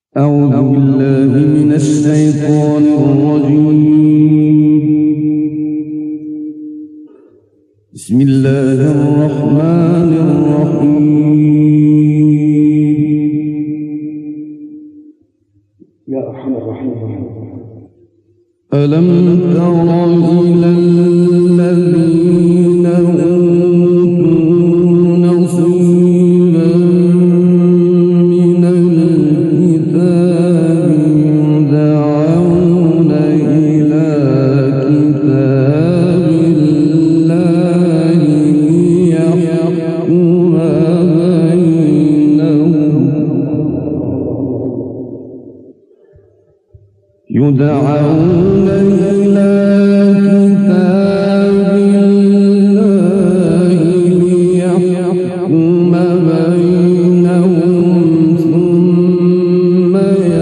أعوذ بالله من الشيطان الرجيم. بسم الله الرحمن الرحيم. يا أرحم الراحمين. ألم تر إلى الذين أوتوا نصيبا من الكتاب يدعون إلى كتاب الله ليحكم بينهم يدعون إلى كتاب الله ليحكم بينهم ثم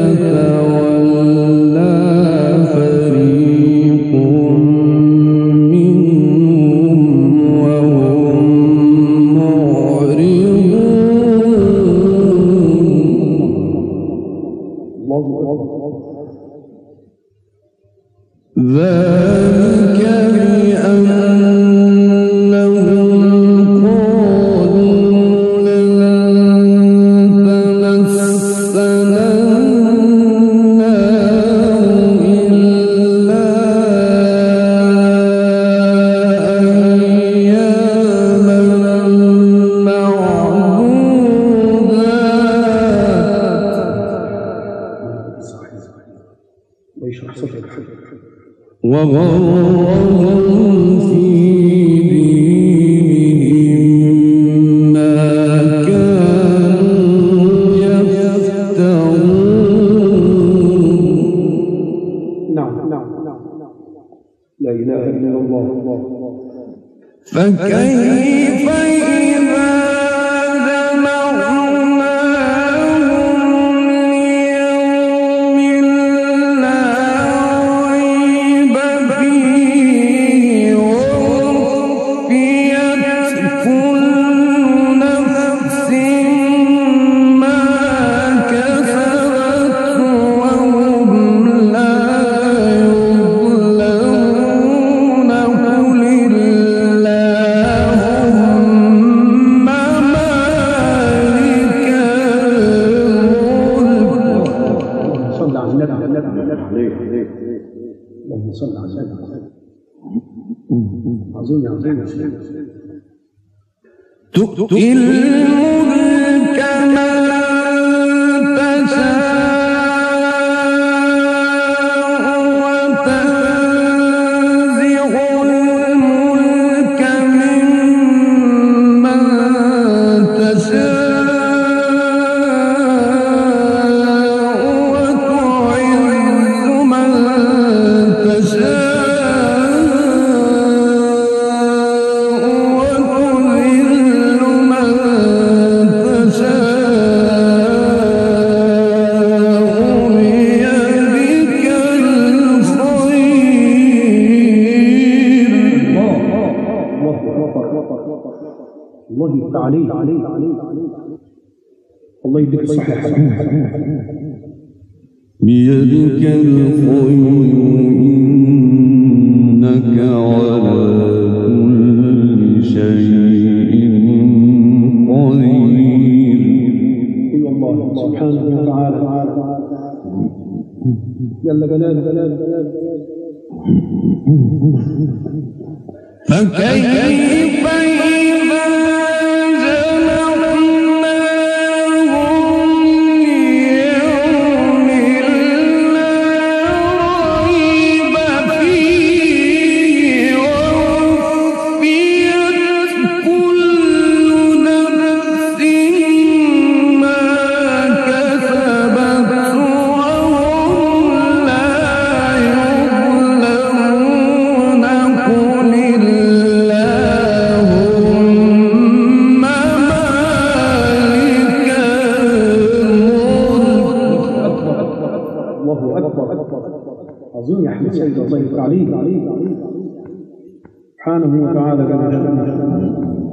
يتولى فريق منهم وهم معرضون. ذلك بأنهم قالوا لن تمسنا النار إلا أياما معدودات وغرهم في دينهم ما كانوا يفترون. نعم لا إله إلا الله. فكيف إذا اللهم صل على سيدنا عظيم تؤتي الملك من تشاء وتنزع الملك ممن تشاء وتعز من تشاء الله يفتح عليك. الله يديك الصحة. بيدك الخير إنك على كل شيء قدير. أي الله سبحانه وتعالى جل جلاله. فكيف إذا جمعناهم ليوم لا ريب فيه ووفيت كل نفس ما كسبت وهم لا يظلمون. قل اللهم مالك الملك. الله أكبر. عظيم يا أحمد سيد. الله يفتح عليك سبحانه وتعالى.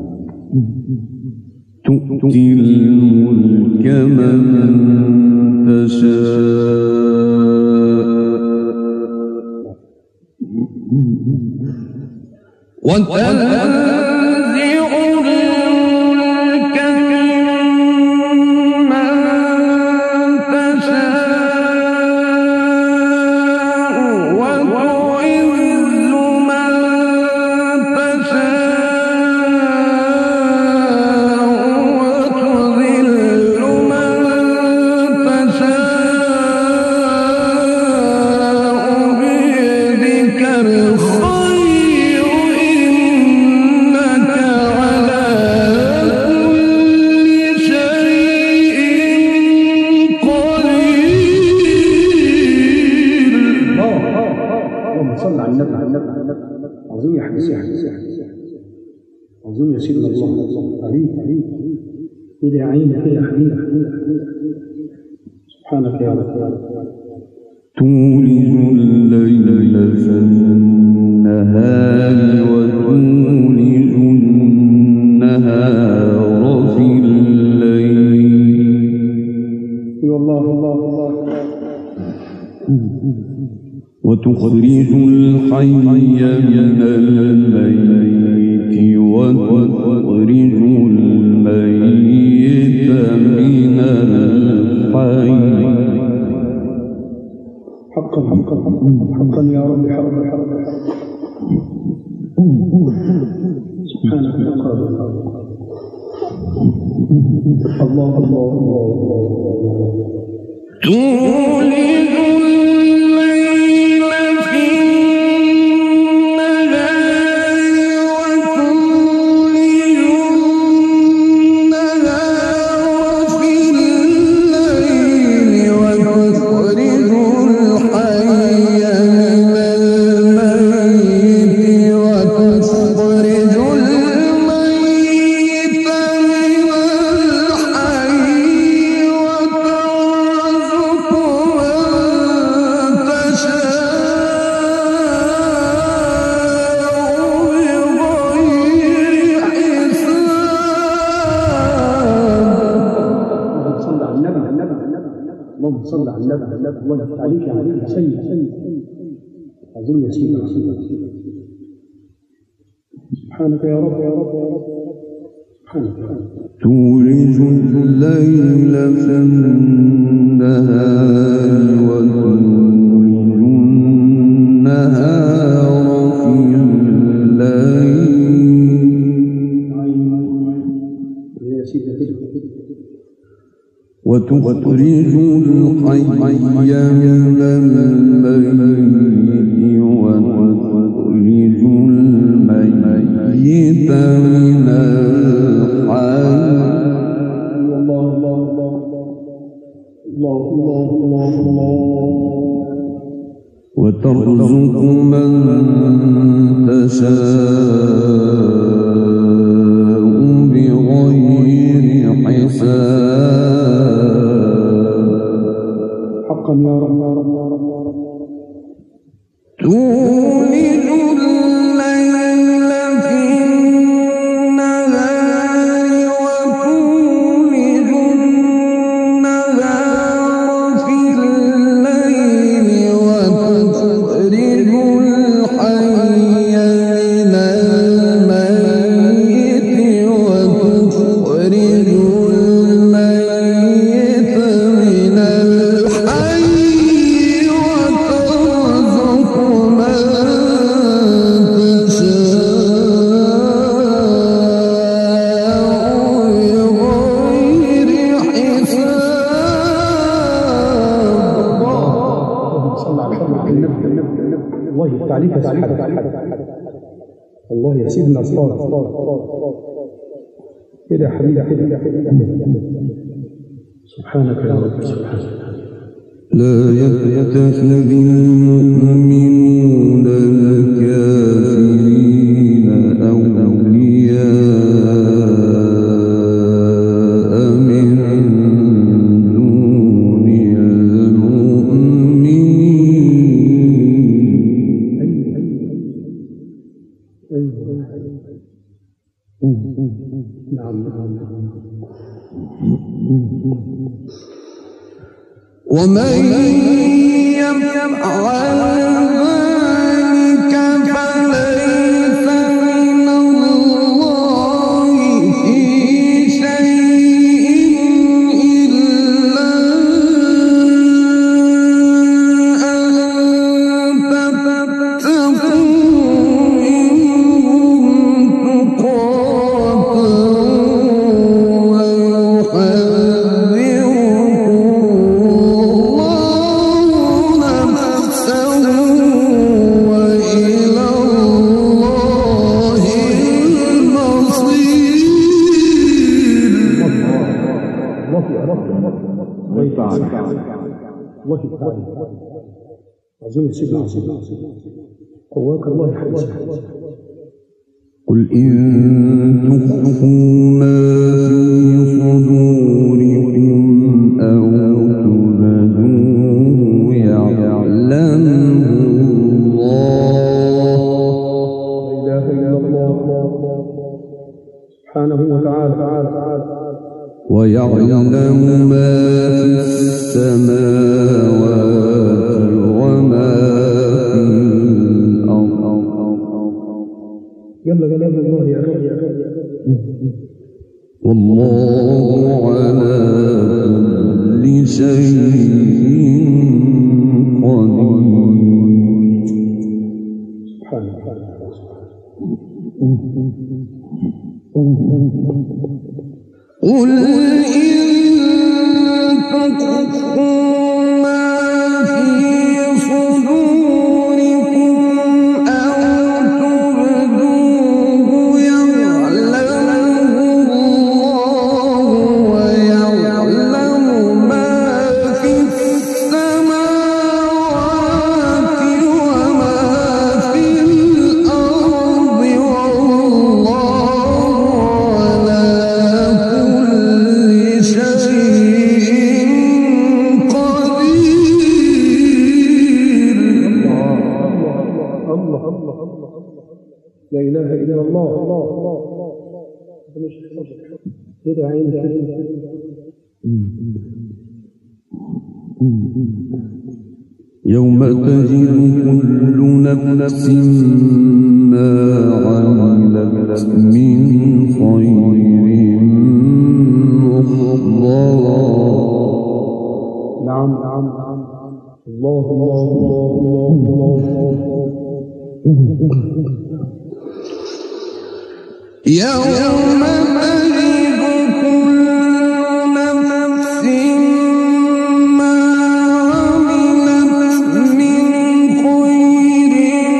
تؤتي الملك من عظيم يا سيدنا الله عليك إلى عينك يا حبيبي سبحانك يا رب. تولج الليل في النهار وتولج النهار في الليل والله وتخرج الحي من الميت وتخرج الميت من الحي حقا يا رب حقا سبحانك يا قادر الله تولد صلى على النبي الله عليك يا سيد عظيم يا سيدي سبحانك يا رب سبحانك يا رب. تولج الليل في النهار وتولج النهار في الليل يا سيدي وتخرج الحي من الميت وتخرج الميت من الحي وترزق من تشاء بغير حساب حقا يا رب تولج الليل في النهار وتولج النهار في الليل وتخرج الحي من الميت وتخرج الميت من الحي وترزق من تشاء بغير حساب. صلى على النبي الله يفتح عليك يا سيدنا الله يا سيدنا كده يا حبيبي كده سبحانك يا رب سبحانك. لا يتخذ المؤمنون الكافرين أولياء من دون المؤمنين. نعم ومن يفعل ذلك فليس من الله في شيء إلا أن تتقوا منهم تقاة الله تعالى عظيم سيدنا قواك الله حريصا. قل إن تخفوا ما في صدوركم أو تبدوه يعلمه الله. لا إله إلا الله سبحانه وتعالى ويعلم ما في السماوات وما في الأرض. يلا كلام الله يا أخي. والله على كل شيء قدير. سبحانه قل إن تخفوا ما في صدوركم أو تبدوه يعلمه الله ويعلم ما في السماوات وما في الأرض والله على كل شيء قدير. الله لا إله إلا الله. كده عينك يوم تجد كل نفس ما عملت من خير محضرا. نعم الله يوم تجد كل نفس ما عملت من خير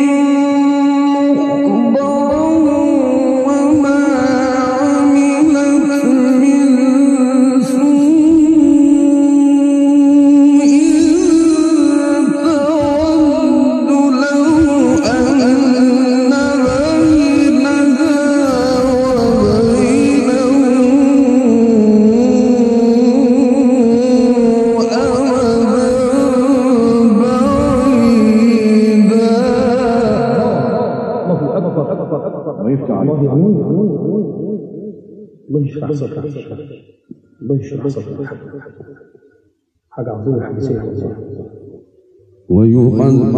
محضرا وما عملت من سوء تود لو أن بينها الله يشرح صدرك. الله يشرح صدرك. حاجة عظيمة حديثية. ويحذركم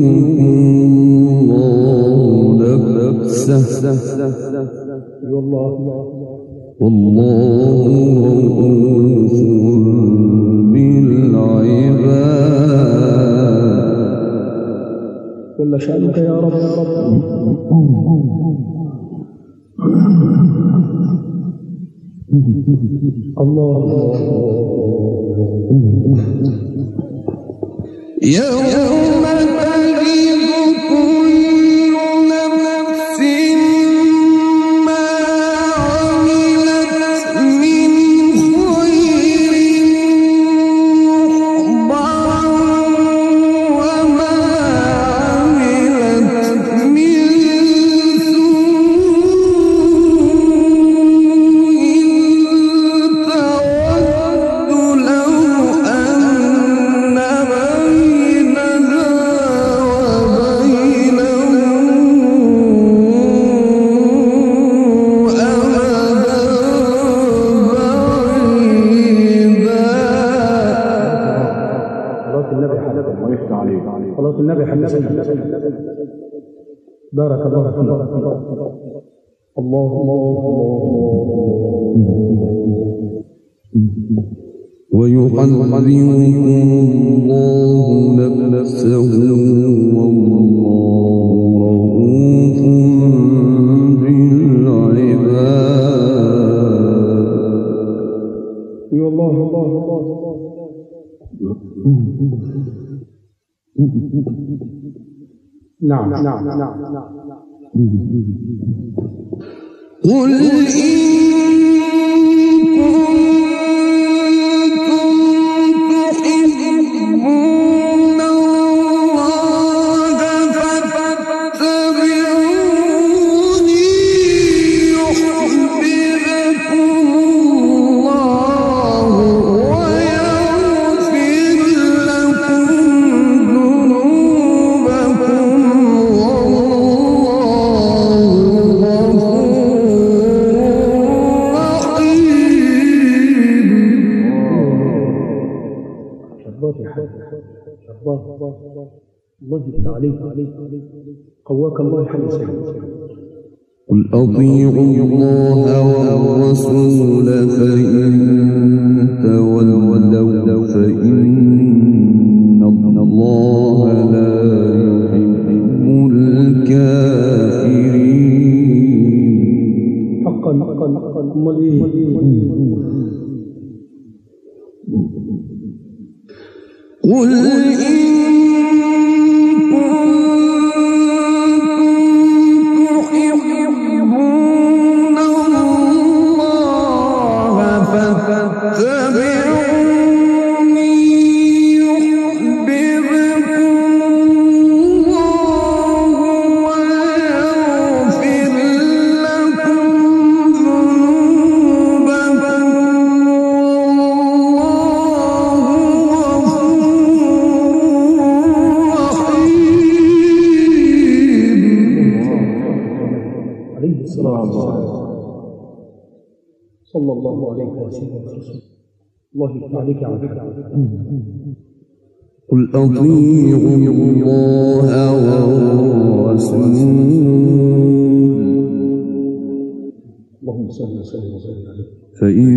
الله نفسه والله والله رؤوف بالعباد. جل شأنك يا رب. الله يوم تجد كل نفس ما عملت من خير محضرا وما عملت من سوء تود لو أن بينها صلاة النبي حتى الله يفتح عليك. صلاة النبي حتى بارك الله فيك. الله ويحذركم الله نفسه والله رؤوف بالعباد. يا الله نعم قل إن تحبون الله فاتبعوني يحببكم الله ويغفر لكم ذنوبكم الله يفتح عليك. قواك الله يحمي سيدي. قل أطيعوا الله والرسول فإن تولوا فإن الله لا يحب الكافرين. حقا أمال إيه؟ قل إن تحبون الله فاتبعوني يحببكم الله ويغفر لكم صلى الله عليه وسلم. الله يفتح عليك يا عبد. قل أطيعوا الله والرسول. اللهم صل وسلم وبارك عليه. فإن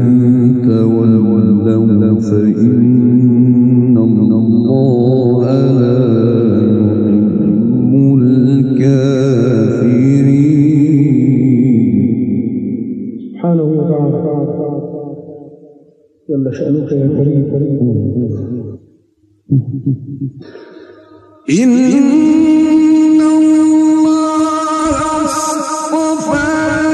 تولوا فإن الله لا يحب الكافرين. سبحانه وتعالى جل شأنك يا كريم. إن الله اصطفى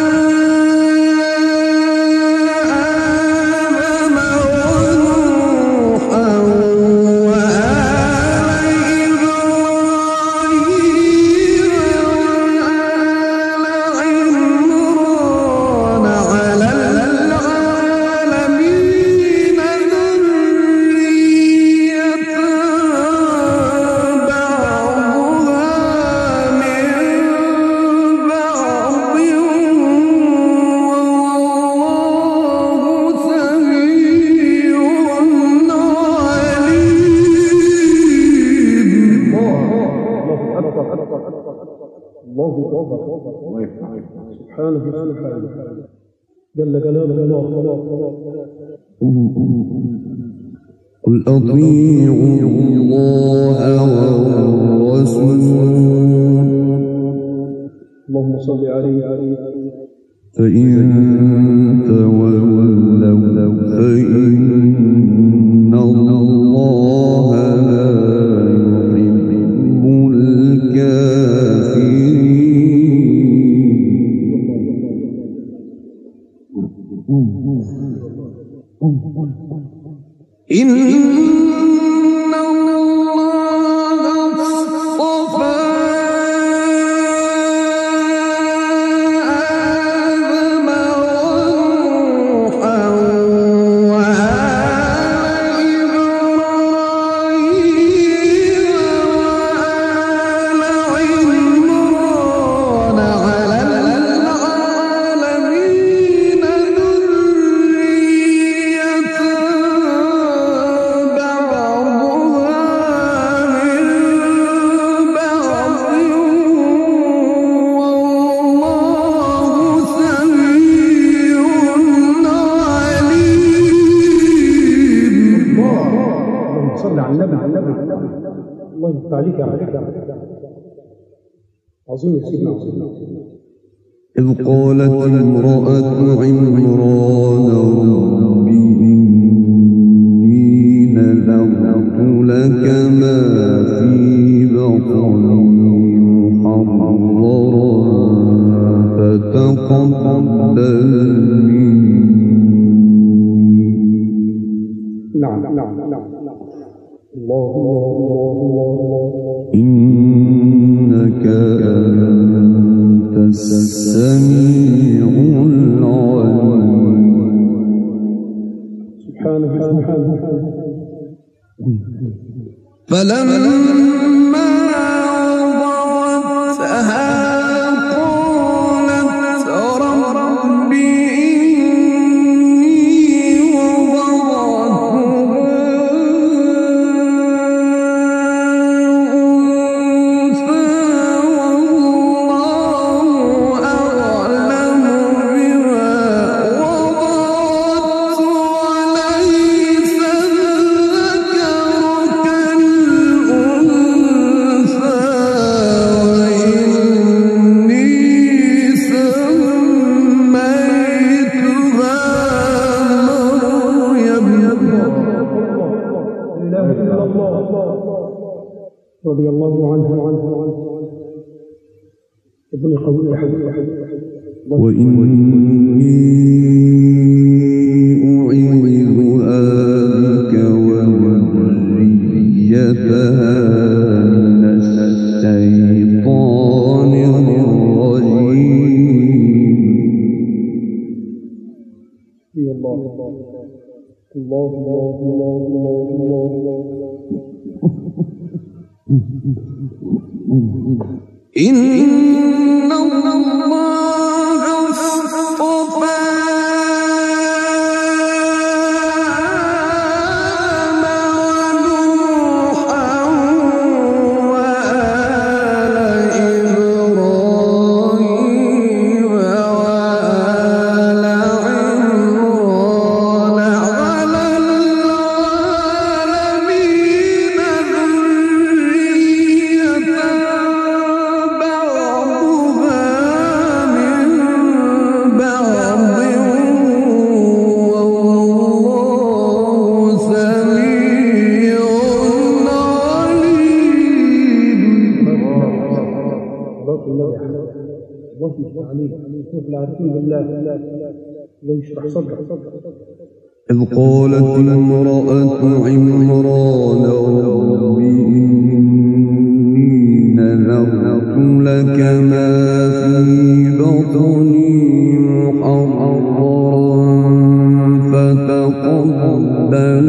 آدم ونوحا وآل إبراهيم وآل عمران على العالمين ذرية سبحانه جل جلاله الله. قل أطيعوا الله والرسول. اللهم صل عليه. فإن تولوا فإن الله لا يحب الكافرين. إن الله اصطفى آدم صل على النبي الله يفتح عليك يا عظيم يا سيدنا إذ قالت امرأة عمران رب إني نذرت لك ما في بطني محررا فتقبل مني. نعم الله إنك أنت السميع العليم. سبحانه فلما وضعتها قالت رب إني رضي الله عنه ابن قوي وإني أعيذها بك وذريتها من الشيطان الرجيم. الله إن الله اصطفى نوحا وآل إبراهيم وآل عمران على العالمين إذ قالت امرأة عمران رب إني نذرت لك ما في بطني محررا فتقبل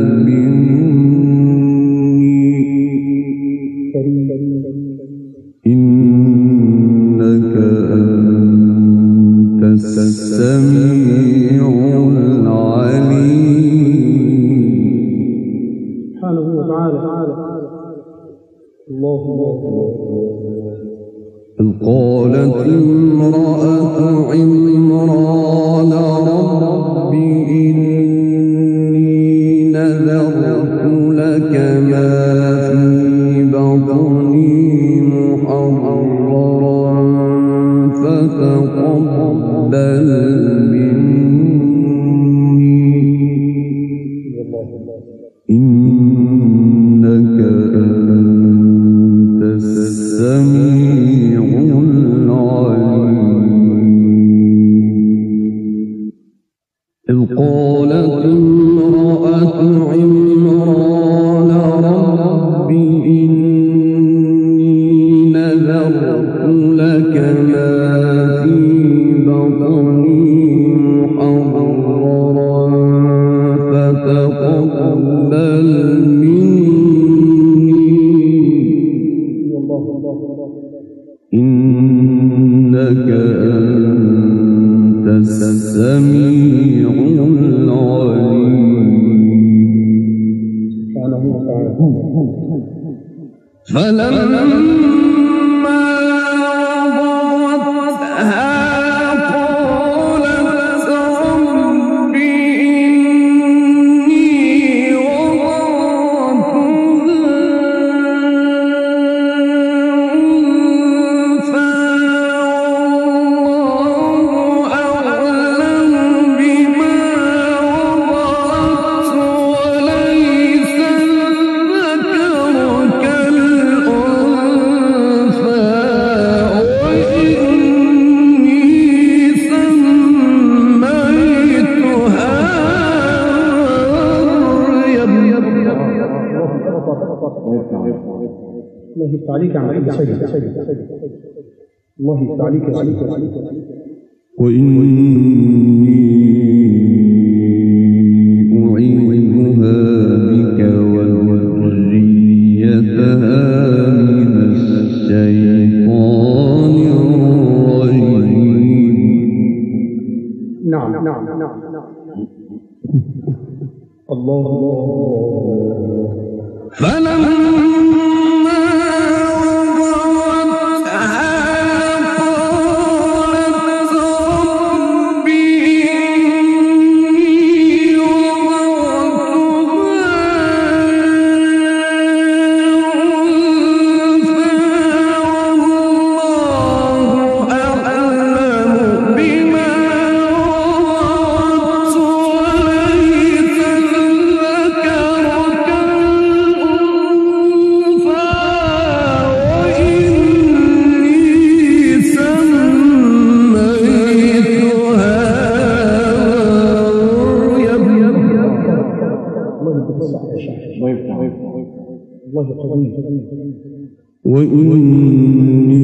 مني إنك أنت السميع سبحانه وتعالى. الله إذ قالت امرأة عمران رب إني نذرت لك ما في بطني محررا فتقبل إنك أنت السميع العليم. إذ قالت امرأة عمران رب إني نذرت لك ما في بطني محررا فتقبل مني إنك أنت السميع العليم. فلما وضعتها قالت رب إني وضعتها الله يفتح عليك يا عم سيد. الله يفتح عليك يا سيد. وإني أعيذها بك وذريتها من الشيطان الرجيم. نعم. الله. فلما وضعتها قالت رب إني وضعتها أنثى والله أعلم بما وضعت وليس الذكر كالأنثى وإني سميتها مريم. الله يفتح يا شيخ. الله قوي. وإني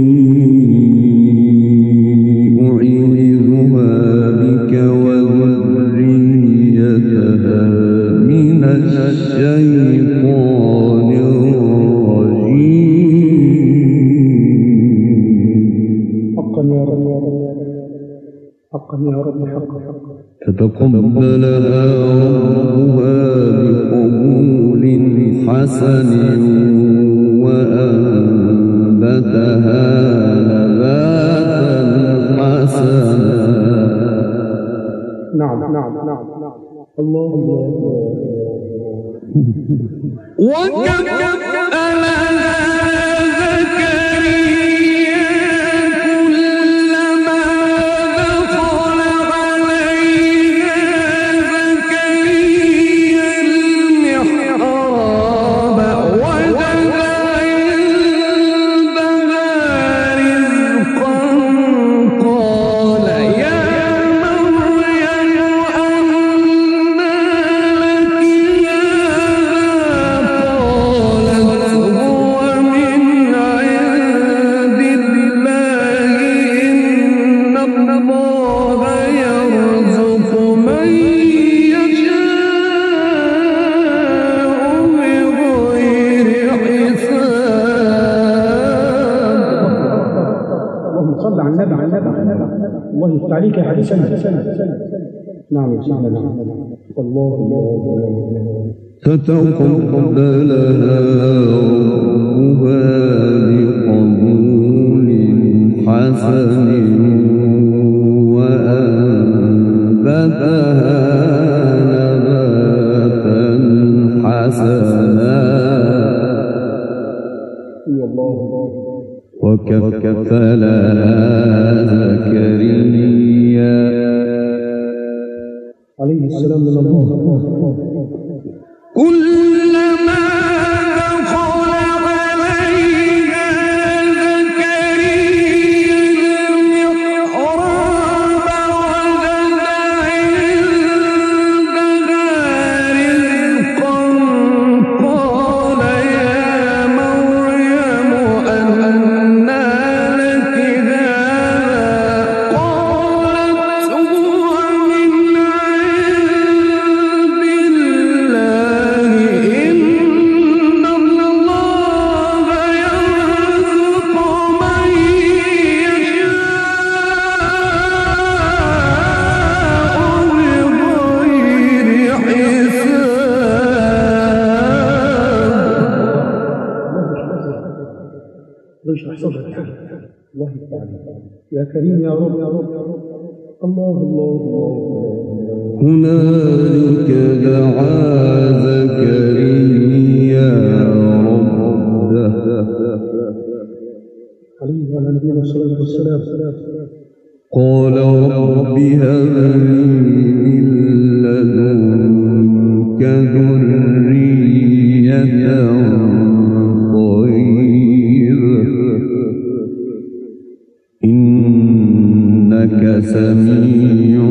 أعيذها بك وذريتها من الشيطان الرجيم. حقا يا رب. فتقبلها ربها بقبول حسن وأنبتها نباتا حسنا. نعم. الله. وكفلها زكريا كلما دخل عليها زكريا المحراب وجد عندها رزقا قال يا مريم أنى لك هذا قالت هو من عند الله إن الله يرزق من يشاء بغير حساب. اللهم صل على النبي. الله يفتح عليك يا حبيب سيد. نعم يا سيدنا. الله. فتقبلها ربها بقبول حسن وأنبتها نباتا حسنا وكفلها زكريا عليه السلام من الله. كلما دخل عليها زكريا المحراب وجد عندها رزقا قال يا مريم أنى لك هذا قالت هو من عند الله إن الله يرزق من يشاء بغير حساب. الله يا كريم يا رب. الله. هنالك دعا زكريا ربه عليه وعلى نبينا الصلاة والسلام. قال رب هب لي من لدنك ذرية طيبة إنك سميع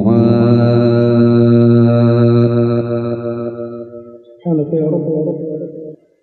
الدعاء. سبحانك يا رب.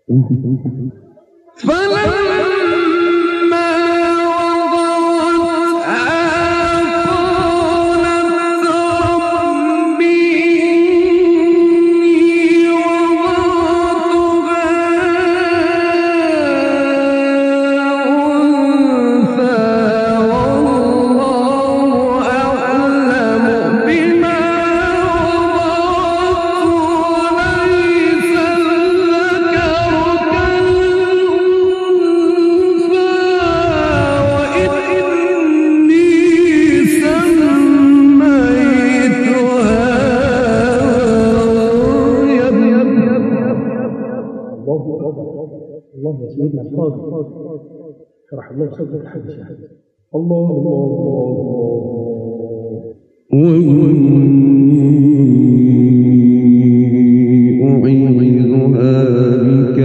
الله يا سيدنا الفاضل شرح الله صدر الحديث. الله الله أعيذها بك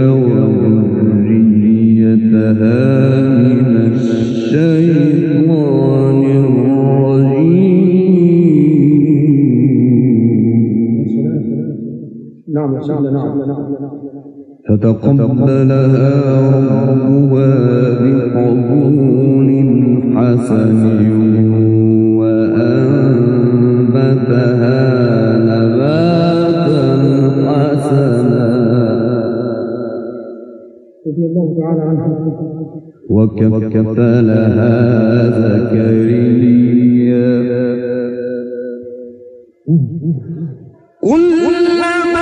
وذريتها من الشيطان الرجيم. نعم يا سيدنا نعم. فتقبلها ربها بقبول حسن وأنبتها نباتا حسنا رضي الله تعالى عنها. وكفلها زكريا كلما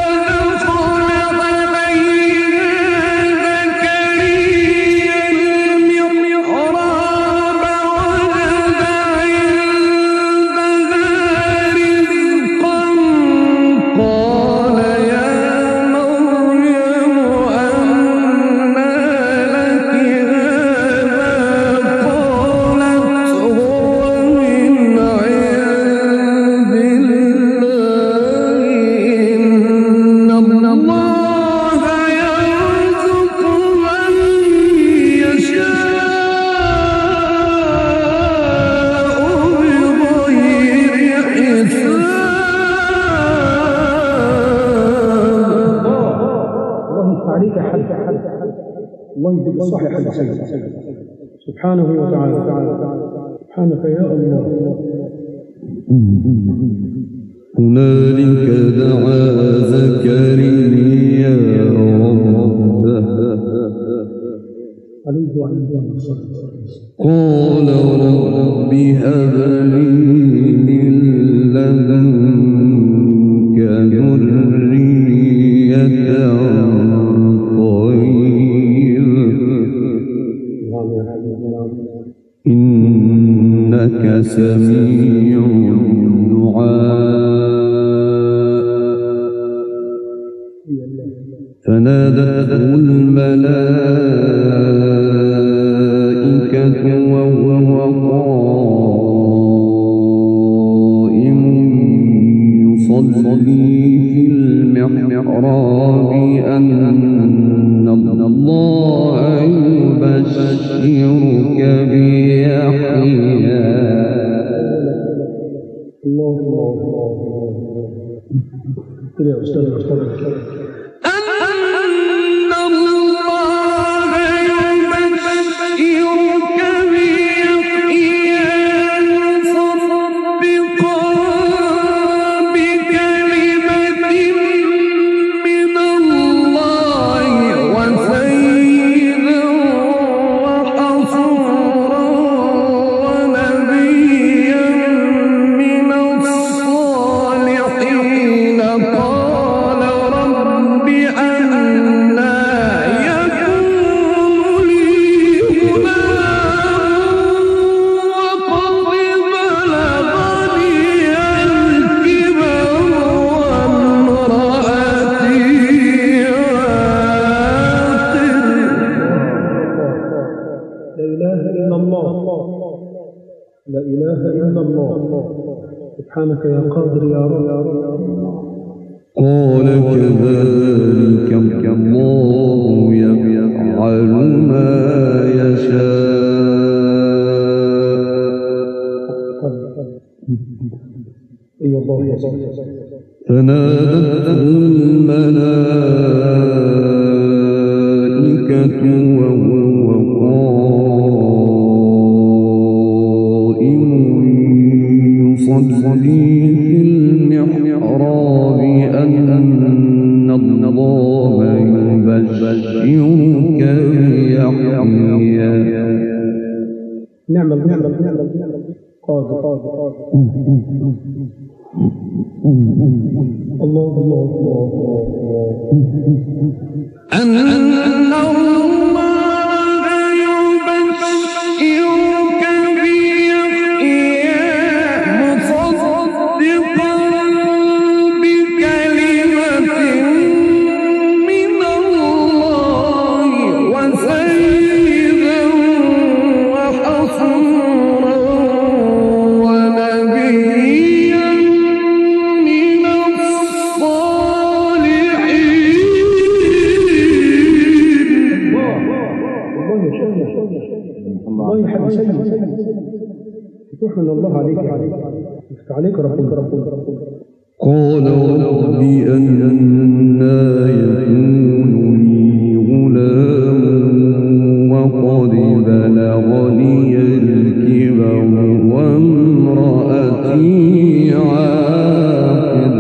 الله يديك الصحيح سبحانه وتعالى. سبحانك يا الله. هنالك دعا زكريا ربه قال رب هب لي من لدنك ذرية إنك سميع الدعاء. فنادته الملائكة وهو قائم يصلي في المحراب أن الله يبشرك بيحيى. لا إله إلا الله. سبحانك يا قادر يا رب. قال كذلك الله يفعل ما يشاء. فنادته الملائكة الملائكة وهو قائم يصلي في المحراب أن الله يبشرك بيحيى. نعم الله أن الله يبشرك بيحيى مصدقا بكلمة من الله وسيدا وحصورا ونبيا من الصالحين. الله يحب سيد تحمد الله عليك ربنا. قال رب أنى يكون لي غلام وقد بلغني الكبر وامرأتي عاقر.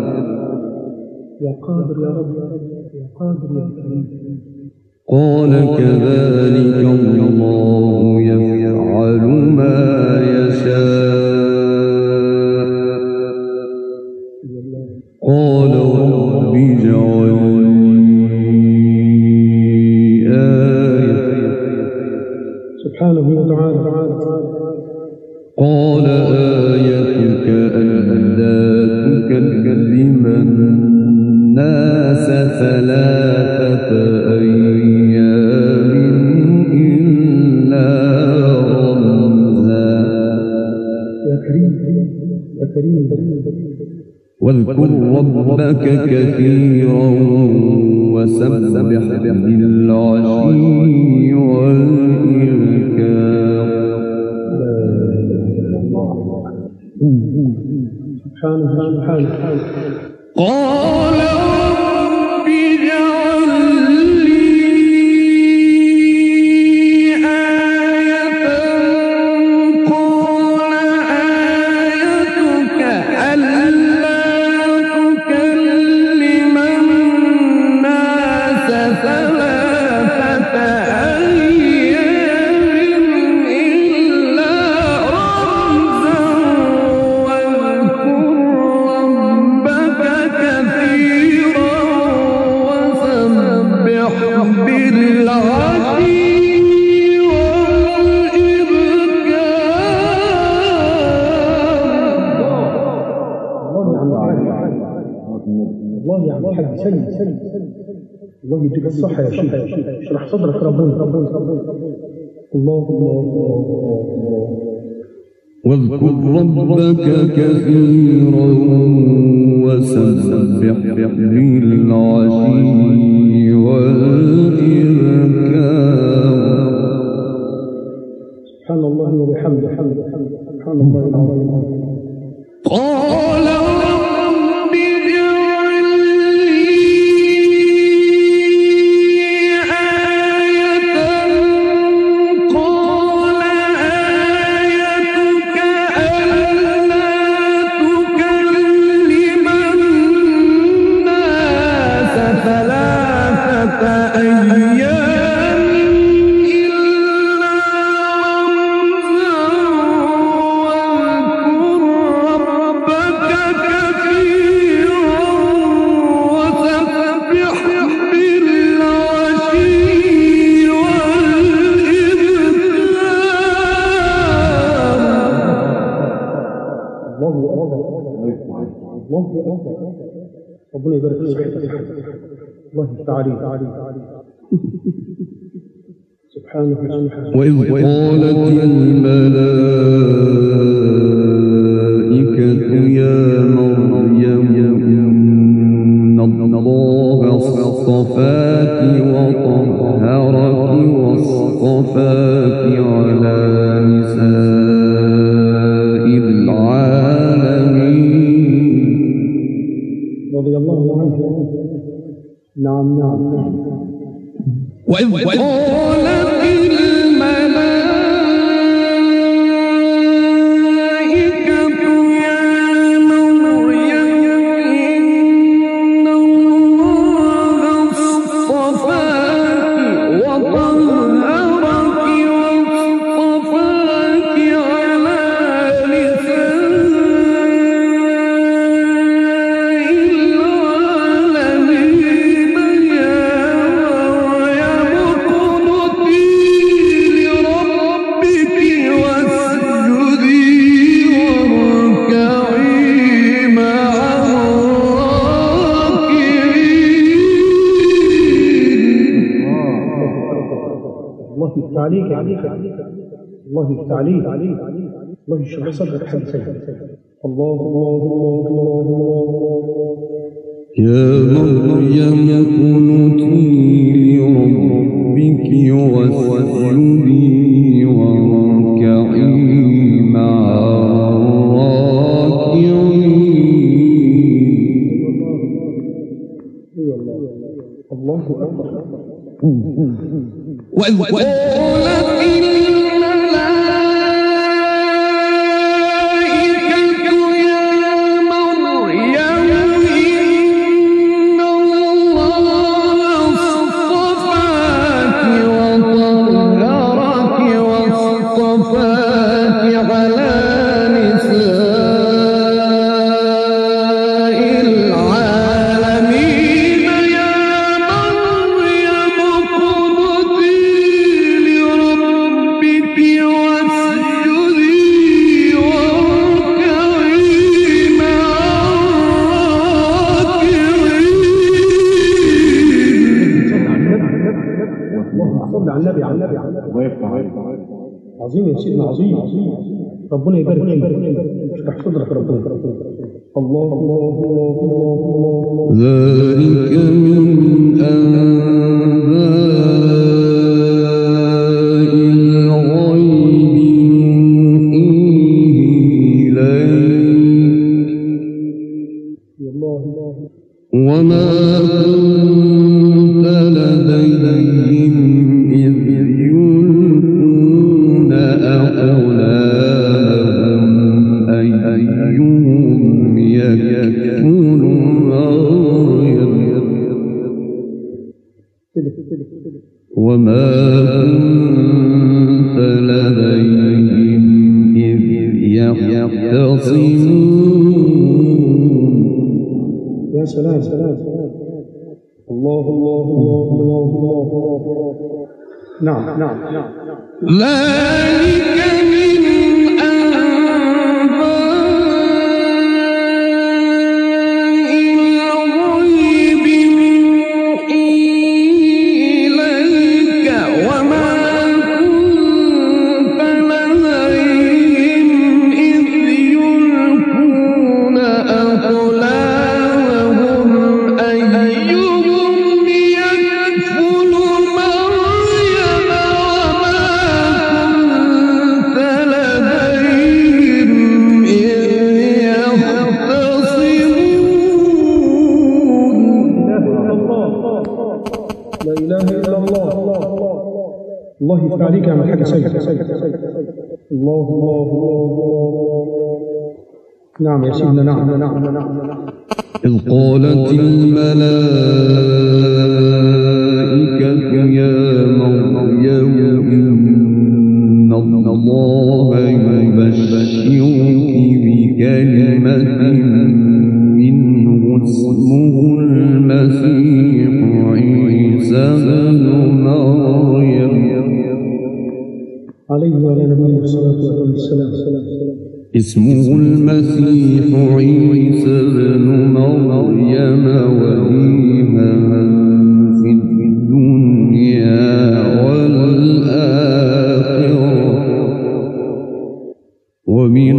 يا قادر يا رب يا قادر يا كريم. قال كذلك الله يفعل ما يشاء. قال رب اجعل لي آية. سبحانه وتعالى. قال آيتك ألا تكلم الناس ثلاثة أيام إلا رمزا. يا كريم يا كريم. واذكر ربك كثيرا وسبح بالعشي والإبكار. سبحانه. قال رب اجعل لي آية. قال آيتك ألا تكلم الناس ثلاثة أيام إلا رمزا واذكر ربك كثيرا وسبح بالعشي والله يا عم الحاج سيد الله يديك الصحة يا شيخ. اشرح صدرك ربنا. الله واذكر ربك كثيرا وسبح بالعشي والإبكار. سبحان الله وبحمده. سبحان الله العظيم. قال رب اجعل لي آية. قال آيتك ألا تكلم الناس ثلاثة أيام إلا رمزا واذكر ربك كثيرا وسبح بالعشي والإبكار. الله ربنا يبارك في صحتك. الله يفتح عليك. سبحانه. وإذ قالت الملائكة يا مريم إن الله اصطفاك وطهرك واصطفاك على نساء العالمين. رضي الله عنه. نعم. وإذ قالت الملائكة يا مريم إن الله اصطفاك وطهرك واصطفاك على نساء العالمين يا مريم اقنتي لربك واسجدي واركعي مع الله يفتح عليك الله يفتح عليك الله يشرح صدرك حاجة سهلة. الله الله الله الله يا مريم اقنتي لربك واسجدي واركعي مع الراكعين. الله أكبر. وإذ قالت الملائكة يا مريم إن الله اصطفاك وطهرك واصطفاك على نساء العالمين يا مريم اقنتي لربك واسجدي واركعي مع اللهم صل على النبي عظيم يا سيدنا عظيم. ربنا يبارك فيك. اشرح صدرك ربنا. الله الله الله الله. ذلك من أنباء الغيب نوحيه إليك وما كنت لديهم إذ يلقون أقلامهم أيهم يكفل مريم وما كنت لديهم إذ يختصمون. يا سلام الله الله الله الله. نعم ذلك من أنباء الغيب نوحيه إليك وما كنت لديهم إذ يلقون أقلامهم أيهم يكفل مريم وما كنت لديهم إذ يختصمون. لا إله إلا الله. الله يفتح عليك يا حاجة سيدة. الله الله الله. نعم يا سيدنا. نعم. إذ قالت الملائكة يا مريم إن الله يبشرك بكلمة منه اسمه المسيح عيسى بن مريم عليه وعلى نبينا الصلاة والسلام. اسمه المسيح عيسى بن مريم وجيها في الدنيا والآخرة ومن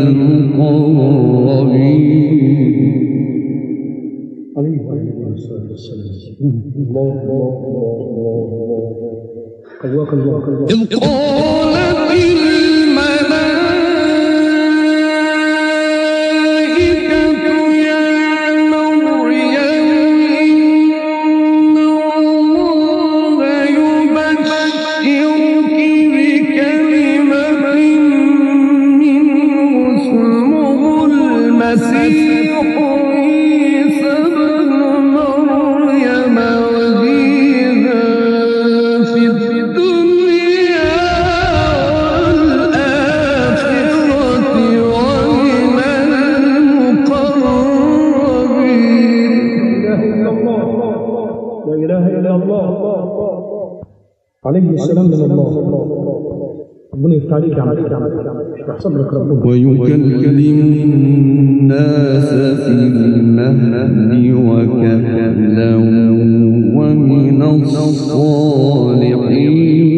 المقربين. عليه وعلى الصلاة والسلام. الله الله الله الله. قواك الله. إذ قالت الملائكة يا مريم إن الله إلا الله عليه السلام من الله. ربنا يفتح عليك يا عم، اشرح صدرك ربنا. ويكلم الناس في المهد وكهلا ومن الصالحين.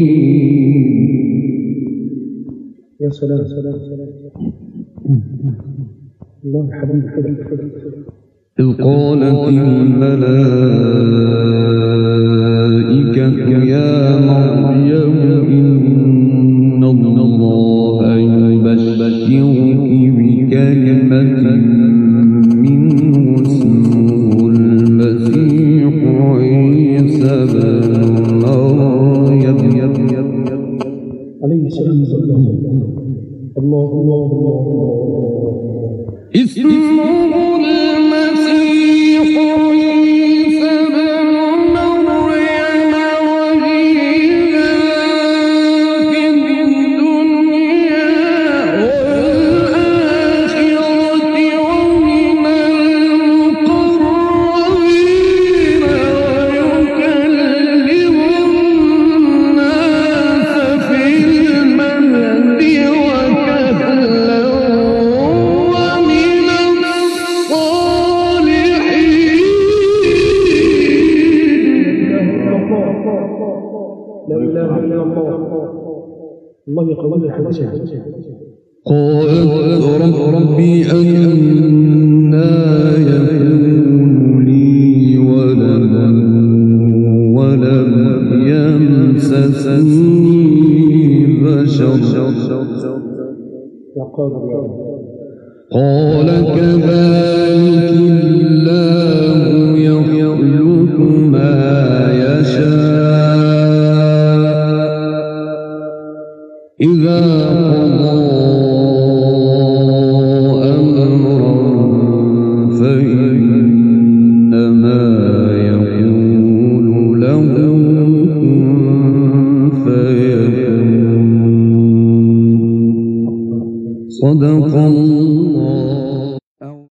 يا سلام الله حبيب. إذ قالت الملائكة يا مريم إن الله يبشرك بكلمة منه اسمه المسيح عيسى بن مريم عليه السلام. الله اسمه المسيح عيسى بن مريم وجيها في الدنيا والآخرة ومن المقربين ويكلم الناس في المهد وكهلا ومن الصالحين. لا إله إلا الله. الله يقوم الحديث. قالت رب أنى يكون لي ولد ولم يمسسني بشر يا قادر يا رب. قال كذلك الله يخلق ما يشاء إذا قضى أمرا فإنما يقول له كن فيكون. صدق الله